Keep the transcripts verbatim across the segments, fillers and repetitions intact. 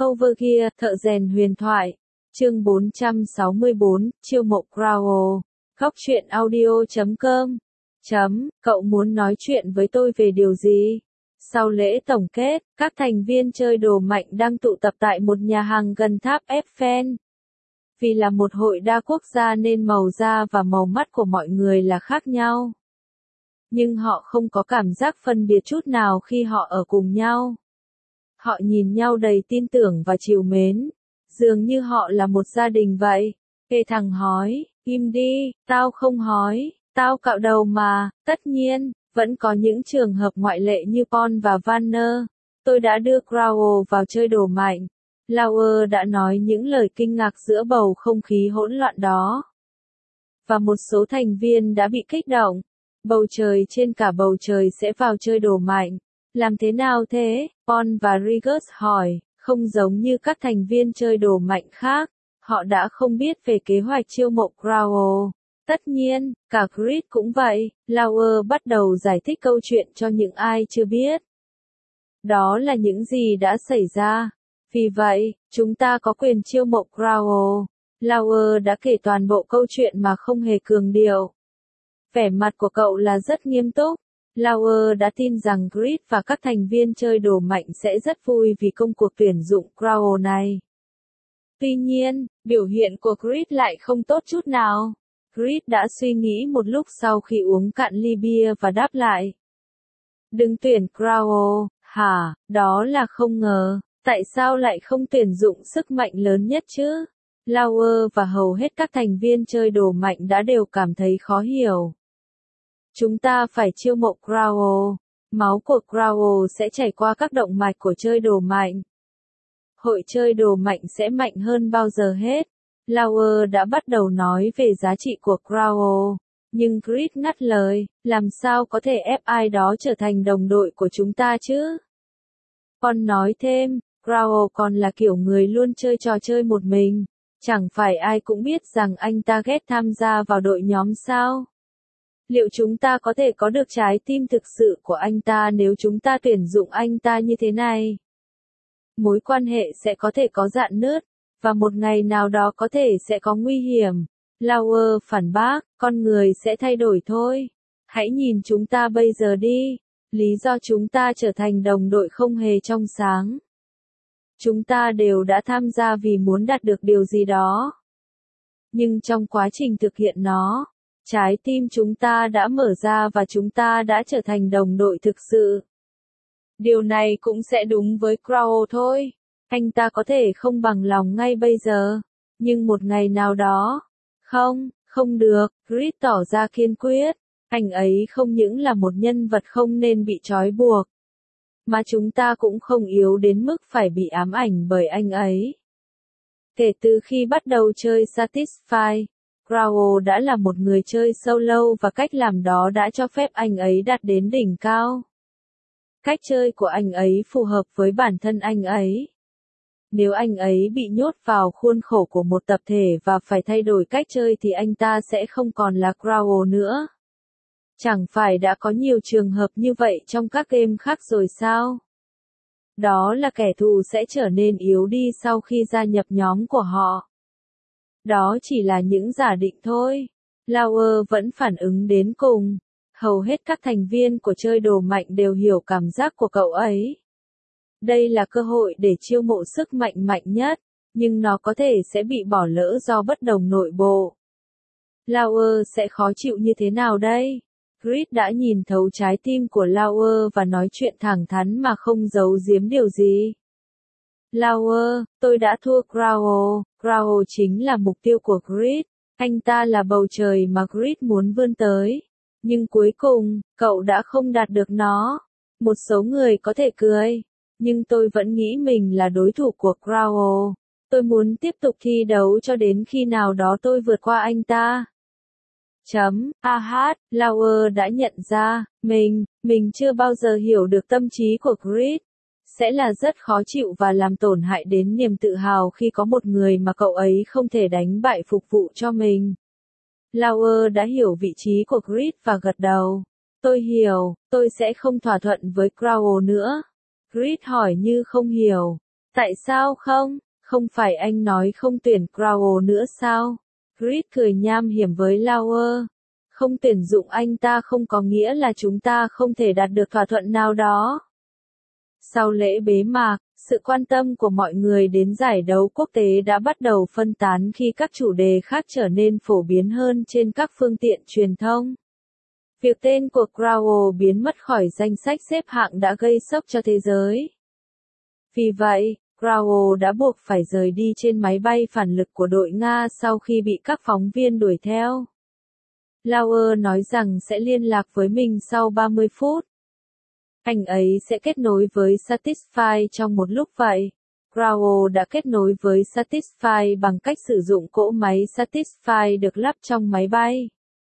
Overgear, thợ rèn huyền thoại. Chương bốn trăm sáu mươi bốn, chiêu mộ Crow. Góc truyện audio chấm com. Chấm, cậu muốn nói chuyện với tôi về điều gì? Sau lễ tổng kết, các thành viên chơi đồ mạnh đang tụ tập tại một nhà hàng gần tháp Eiffel. Vì là một hội đa quốc gia nên màu da và màu mắt của mọi người là khác nhau. Nhưng họ không có cảm giác phân biệt chút nào khi họ ở cùng nhau. Họ nhìn nhau đầy tin tưởng và trìu mến. Dường như họ là một gia đình vậy. Ê thằng hói, im đi, tao không hói, tao cạo đầu mà. Tất nhiên, vẫn có những trường hợp ngoại lệ như Paul và Vanner. Tôi đã đưa Crow vào chơi đồ mạnh. Lauer đã nói những lời kinh ngạc giữa bầu không khí hỗn loạn đó. Và một số thành viên đã bị kích động. Bầu trời trên cả bầu trời sẽ vào chơi đồ mạnh. Làm thế nào thế? Paul và Regis hỏi, không giống như các thành viên chơi đồ mạnh khác. Họ đã không biết về kế hoạch chiêu mộ Crow. Tất nhiên, cả Chris cũng vậy. Lauer bắt đầu giải thích câu chuyện cho những ai chưa biết. Đó là những gì đã xảy ra. Vì vậy, chúng ta có quyền chiêu mộ Crow. Lauer đã kể toàn bộ câu chuyện mà không hề cường điệu. Vẻ mặt của cậu là rất nghiêm túc. Lauer đã tin rằng Chris và các thành viên chơi đồ mạnh sẽ rất vui vì công cuộc tuyển dụng Crow này. Tuy nhiên, biểu hiện của Chris lại không tốt chút nào. Chris đã suy nghĩ một lúc sau khi uống cạn ly bia và đáp lại. Đừng tuyển Crow, hả? Đó là không ngờ. Tại sao lại không tuyển dụng sức mạnh lớn nhất chứ? Lauer và hầu hết các thành viên chơi đồ mạnh đã đều cảm thấy khó hiểu. Chúng ta phải chiêu mộ Crow. Máu của Crow sẽ chảy qua các động mạch của chơi đồ mạnh. Hội chơi đồ mạnh sẽ mạnh hơn bao giờ hết. Lauer đã bắt đầu nói về giá trị của Crow. Nhưng Chris ngắt lời, làm sao có thể ép ai đó trở thành đồng đội của chúng ta chứ? Con nói thêm, Crow còn là kiểu người luôn chơi trò chơi một mình. Chẳng phải ai cũng biết rằng anh ta ghét tham gia vào đội nhóm sao? Liệu chúng ta có thể có được trái tim thực sự của anh ta nếu chúng ta tuyển dụng anh ta như thế này? Mối quan hệ sẽ có thể có rạn nứt, và một ngày nào đó có thể sẽ có nguy hiểm. Lauer phản bác, con người sẽ thay đổi thôi. Hãy nhìn chúng ta bây giờ đi. Lý do chúng ta trở thành đồng đội không hề trong sáng. Chúng ta đều đã tham gia vì muốn đạt được điều gì đó. Nhưng trong quá trình thực hiện nó, trái tim chúng ta đã mở ra và chúng ta đã trở thành đồng đội thực sự. Điều này cũng sẽ đúng với Crow thôi. Anh ta có thể không bằng lòng ngay bây giờ, nhưng một ngày nào đó. Không, không được, Chris tỏ ra kiên quyết. Anh ấy không những là một nhân vật không nên bị trói buộc, mà chúng ta cũng không yếu đến mức phải bị ám ảnh bởi anh ấy. Kể từ khi bắt đầu chơi Satisfy, Crow đã là một người chơi solo và cách làm đó đã cho phép anh ấy đạt đến đỉnh cao. Cách chơi của anh ấy phù hợp với bản thân anh ấy. Nếu anh ấy bị nhốt vào khuôn khổ của một tập thể và phải thay đổi cách chơi thì anh ta sẽ không còn là Crow nữa. Chẳng phải đã có nhiều trường hợp như vậy trong các game khác rồi sao? Đó là kẻ thù sẽ trở nên yếu đi sau khi gia nhập nhóm của họ. Đó chỉ là những giả định thôi. Lauer vẫn phản ứng đến cùng. Hầu hết các thành viên của chơi đồ mạnh đều hiểu cảm giác của cậu ấy. Đây là cơ hội để chiêu mộ sức mạnh mạnh nhất, nhưng nó có thể sẽ bị bỏ lỡ do bất đồng nội bộ. Lauer sẽ khó chịu như thế nào đây? Chris đã nhìn thấu trái tim của Lauer và nói chuyện thẳng thắn mà không giấu giếm điều gì. Lauer, tôi đã thua Crow. Crow chính là mục tiêu của Chris. Anh ta là bầu trời mà Chris muốn vươn tới. Nhưng cuối cùng, cậu đã không đạt được nó. Một số người có thể cười. Nhưng tôi vẫn nghĩ mình là đối thủ của Crow. Tôi muốn tiếp tục thi đấu cho đến khi nào đó tôi vượt qua anh ta. Chấm, ah, Lauer đã nhận ra, mình, mình chưa bao giờ hiểu được tâm trí của Chris. Sẽ là rất khó chịu và làm tổn hại đến niềm tự hào khi có một người mà cậu ấy không thể đánh bại phục vụ cho mình. Lauer đã hiểu vị trí của Chris và gật đầu. Tôi hiểu, tôi sẽ không thỏa thuận với Crow nữa. Chris hỏi như không hiểu. Tại sao không? Không phải anh nói không tuyển Crowell nữa sao? Grit cười nham hiểm với Lauer. Không tuyển dụng anh ta không có nghĩa là chúng ta không thể đạt được thỏa thuận nào đó. Sau lễ bế mạc, sự quan tâm của mọi người đến giải đấu quốc tế đã bắt đầu phân tán khi các chủ đề khác trở nên phổ biến hơn trên các phương tiện truyền thông. Việc tên của Crowell biến mất khỏi danh sách xếp hạng đã gây sốc cho thế giới. Vì vậy, Crowell đã buộc phải rời đi trên máy bay phản lực của đội Nga sau khi bị các phóng viên đuổi theo. Lauer nói rằng sẽ liên lạc với mình sau ba mươi phút. Anh ấy sẽ kết nối với Satisfy trong một lúc vậy. Crowell đã kết nối với Satisfy bằng cách sử dụng cỗ máy Satisfy được lắp trong máy bay.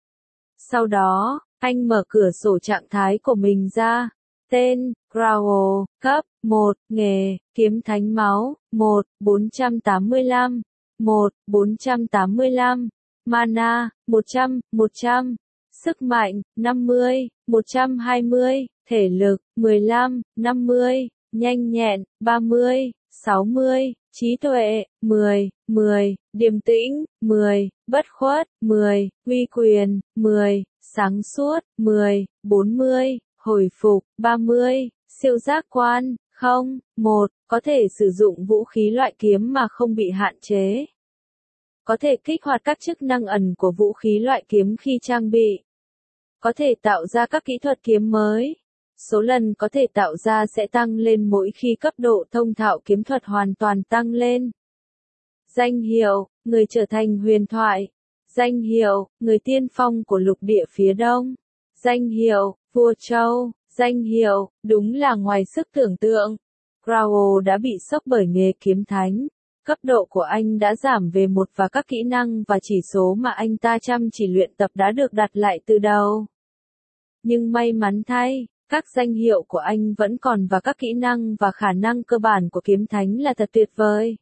Sau đó, anh mở cửa sổ trạng thái của mình ra. Tên, Crowell, cấp, một, nghề, kiếm thánh máu, một, bốn trăm tám mươi lăm, một, bốn trăm tám mươi lăm, mana, một trăm, một trăm, sức mạnh, năm mươi, một trăm hai mươi, thể lực, mười lăm, năm mươi, nhanh nhẹn, ba mươi, sáu mươi, trí tuệ, mười, mười, điềm tĩnh, mười, bất khuất, mười, uy quyền, mười, sáng suốt, mười, bốn mươi, hồi phục, ba mươi, siêu giác quan, không, một, có thể sử dụng vũ khí loại kiếm mà không bị hạn chế. Có thể kích hoạt các chức năng ẩn của vũ khí loại kiếm khi trang bị. Có thể tạo ra các kỹ thuật kiếm mới. Số lần có thể tạo ra sẽ tăng lên mỗi khi cấp độ thông thạo kiếm thuật hoàn toàn tăng lên. Danh hiệu, người trở thành huyền thoại. Danh hiệu, người tiên phong của lục địa phía đông. Danh hiệu, vua châu. Danh hiệu, đúng là ngoài sức tưởng tượng. Crowell đã bị sốc bởi nghề kiếm thánh. Cấp độ của anh đã giảm về một và các kỹ năng và chỉ số mà anh ta chăm chỉ luyện tập đã được đặt lại từ đầu. Nhưng may mắn thay, các danh hiệu của anh vẫn còn và các kỹ năng và khả năng cơ bản của kiếm thánh là thật tuyệt vời.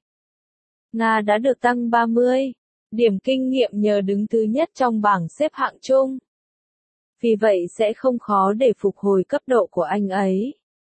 Nga đã được tăng ba mươi điểm kinh nghiệm nhờ đứng thứ nhất trong bảng xếp hạng chung. Vì vậy sẽ không khó để phục hồi cấp độ của anh ấy.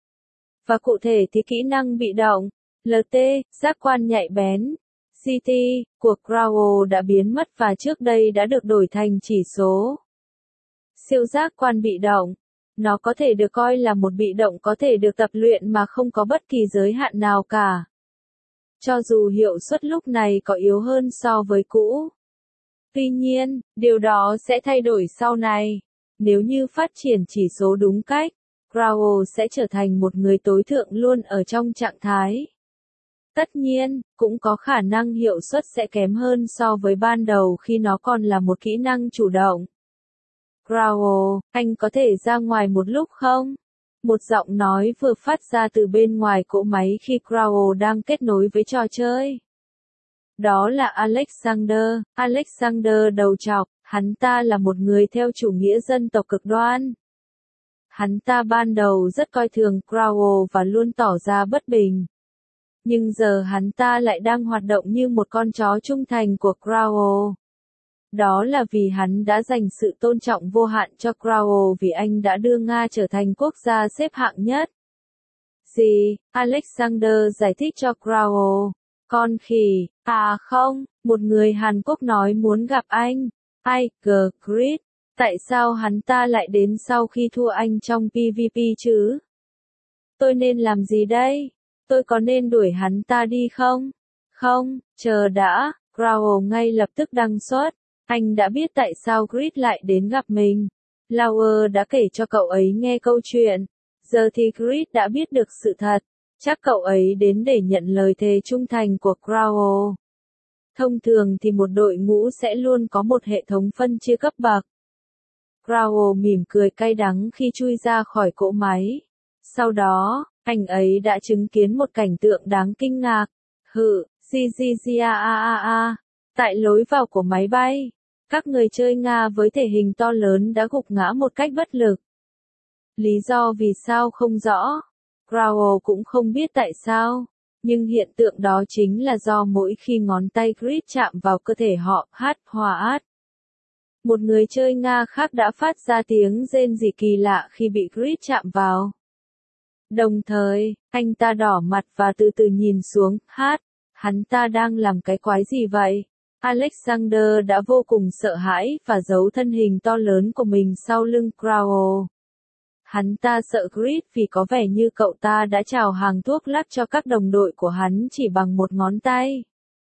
Và cụ thể thì kỹ năng bị động, lờ tê, giác quan nhạy bén, xê tê, của Crowell đã biến mất và trước đây đã được đổi thành chỉ số. Siêu giác quan bị động. Nó có thể được coi là một bị động có thể được tập luyện mà không có bất kỳ giới hạn nào cả. Cho dù hiệu suất lúc này có yếu hơn so với cũ. Tuy nhiên, điều đó sẽ thay đổi sau này. Nếu như phát triển chỉ số đúng cách, Crowell sẽ trở thành một người tối thượng luôn ở trong trạng thái. Tất nhiên, cũng có khả năng hiệu suất sẽ kém hơn so với ban đầu khi nó còn là một kỹ năng chủ động. Crowell, anh có thể ra ngoài một lúc không? Một giọng nói vừa phát ra từ bên ngoài cỗ máy khi Crowell đang kết nối với trò chơi. Đó là Alexander, Alexander đầu trọc, hắn ta là một người theo chủ nghĩa dân tộc cực đoan. Hắn ta ban đầu rất coi thường Crowell và luôn tỏ ra bất bình. Nhưng giờ hắn ta lại đang hoạt động như một con chó trung thành của Crowell. Đó là vì hắn đã dành sự tôn trọng vô hạn cho Crowell vì anh đã đưa Nga trở thành quốc gia xếp hạng nhất. Gì? Alexander giải thích cho Crowell. Con khỉ, à không, một người Hàn Quốc nói muốn gặp anh. Ai, G. Grit. Tại sao hắn ta lại đến sau khi thua anh trong pê vê pê chứ? Tôi nên làm gì đây? Tôi có nên đuổi hắn ta đi không? Không, chờ đã, Crowell ngay lập tức đăng xuất. Anh đã biết tại sao Grit lại đến gặp mình. Lauer đã kể cho cậu ấy nghe câu chuyện. Giờ thì Grit đã biết được sự thật. Chắc cậu ấy đến để nhận lời thề trung thành của Crowell. Thông thường thì một đội ngũ sẽ luôn có một hệ thống phân chia cấp bậc. Crowell mỉm cười cay đắng khi chui ra khỏi cỗ máy. Sau đó, anh ấy đã chứng kiến một cảnh tượng đáng kinh ngạc. Hự, zzzaa, tại lối vào của máy bay, các người chơi Nga với thể hình to lớn đã gục ngã một cách bất lực. Lý do vì sao không rõ. Crowell cũng không biết tại sao. Nhưng hiện tượng đó chính là do mỗi khi ngón tay Grit chạm vào cơ thể họ, hát, hòa át. Một người chơi Nga khác đã phát ra tiếng rên rỉ kỳ lạ khi bị Grit chạm vào. Đồng thời, anh ta đỏ mặt và từ từ nhìn xuống, hát, hắn ta đang làm cái quái gì vậy? Alexander đã vô cùng sợ hãi và giấu thân hình to lớn của mình sau lưng Crowell. Hắn ta sợ Creed vì có vẻ như cậu ta đã chào hàng thuốc lắc cho các đồng đội của hắn chỉ bằng một ngón tay.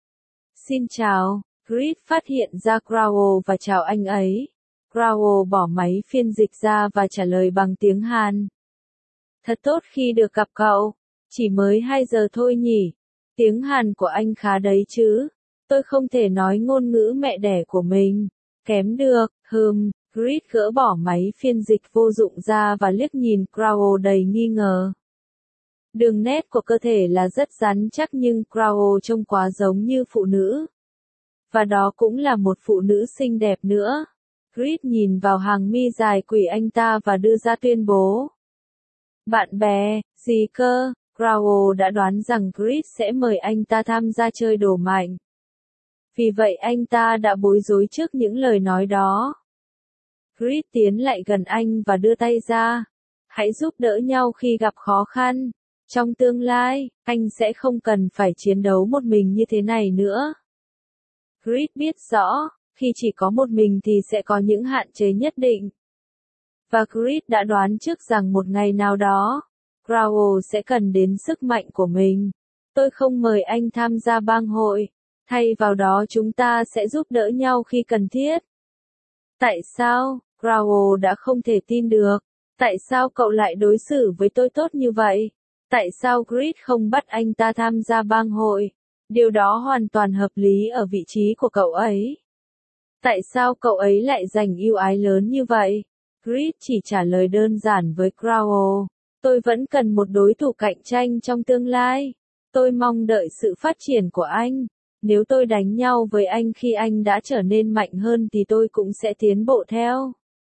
Xin chào, Creed phát hiện ra Crowell và chào anh ấy. Crowell bỏ máy phiên dịch ra và trả lời bằng tiếng Hàn. Thật tốt khi được gặp cậu. Chỉ mới hai giờ thôi nhỉ. Tiếng Hàn của anh khá đấy chứ. Tôi không thể nói ngôn ngữ mẹ đẻ của mình. Kém được, hừm. Creed gỡ bỏ máy phiên dịch vô dụng ra và liếc nhìn Crowell đầy nghi ngờ. Đường nét của cơ thể là rất rắn chắc nhưng Crowell trông quá giống như phụ nữ. Và đó cũng là một phụ nữ xinh đẹp nữa. Creed nhìn vào hàng mi dài quỷ anh ta và đưa ra tuyên bố. Bạn bè, gì cơ? Crowell đã đoán rằng Creed sẽ mời anh ta tham gia chơi đồ mạnh. Vì vậy anh ta đã bối rối trước những lời nói đó. Creed tiến lại gần anh và đưa tay ra. Hãy giúp đỡ nhau khi gặp khó khăn. Trong tương lai, anh sẽ không cần phải chiến đấu một mình như thế này nữa. Creed biết rõ, khi chỉ có một mình thì sẽ có những hạn chế nhất định. Và Creed đã đoán trước rằng một ngày nào đó, Crowell sẽ cần đến sức mạnh của mình. Tôi không mời anh tham gia bang hội. Thay vào đó chúng ta sẽ giúp đỡ nhau khi cần thiết. Tại sao? Crowell đã không thể tin được. Tại sao cậu lại đối xử với tôi tốt như vậy? Tại sao Creed không bắt anh ta tham gia bang hội? Điều đó hoàn toàn hợp lý ở vị trí của cậu ấy. Tại sao cậu ấy lại dành ưu ái lớn như vậy? Creed chỉ trả lời đơn giản với Crowell. Tôi vẫn cần một đối thủ cạnh tranh trong tương lai. Tôi mong đợi sự phát triển của anh. Nếu tôi đánh nhau với anh khi anh đã trở nên mạnh hơn thì tôi cũng sẽ tiến bộ theo.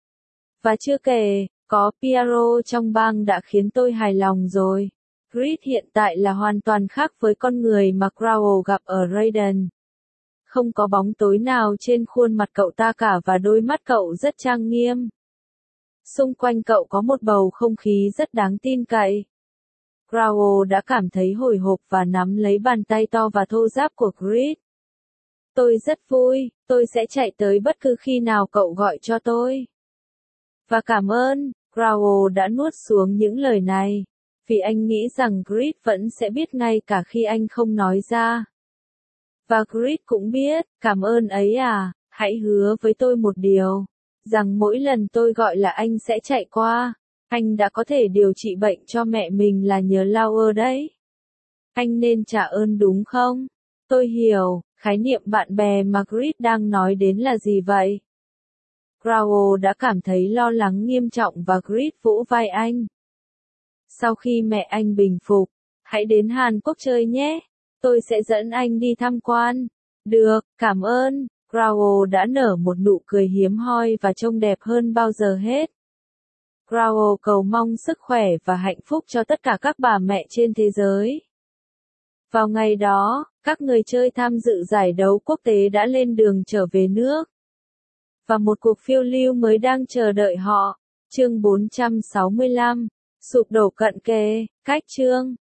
Và chưa kể, có Piero trong bang đã khiến tôi hài lòng rồi. Creed hiện tại là hoàn toàn khác với con người mà Crowell gặp ở Raiden. Không có bóng tối nào trên khuôn mặt cậu ta cả và đôi mắt cậu rất trang nghiêm. Xung quanh cậu có một bầu không khí rất đáng tin cậy. Crowell đã cảm thấy hồi hộp và nắm lấy bàn tay to và thô ráp của Creed. Tôi rất vui, tôi sẽ chạy tới bất cứ khi nào cậu gọi cho tôi. Và cảm ơn, Crowell đã nuốt xuống những lời này. Vì anh nghĩ rằng Creed vẫn sẽ biết ngay cả khi anh không nói ra. Và Creed cũng biết, cảm ơn ấy à, hãy hứa với tôi một điều. Rằng mỗi lần tôi gọi là anh sẽ chạy qua. Anh đã có thể điều trị bệnh cho mẹ mình là nhờ Lauer đấy. Anh nên trả ơn đúng không? Tôi hiểu, khái niệm bạn bè mà Creed đang nói đến là gì vậy? Crowell đã cảm thấy lo lắng nghiêm trọng và Creed vỗ vai anh. Sau khi mẹ anh bình phục, hãy đến Hàn Quốc chơi nhé. Tôi sẽ dẫn anh đi tham quan. Được, cảm ơn. Crowell đã nở một nụ cười hiếm hoi và trông đẹp hơn bao giờ hết. Crowell cầu mong sức khỏe và hạnh phúc cho tất cả các bà mẹ trên thế giới. Vào ngày đó, các người chơi tham dự giải đấu quốc tế đã lên đường trở về nước. Và một cuộc phiêu lưu mới đang chờ đợi họ. Chương bốn trăm sáu mươi lăm. Sụp đổ cận kề. Cách chương.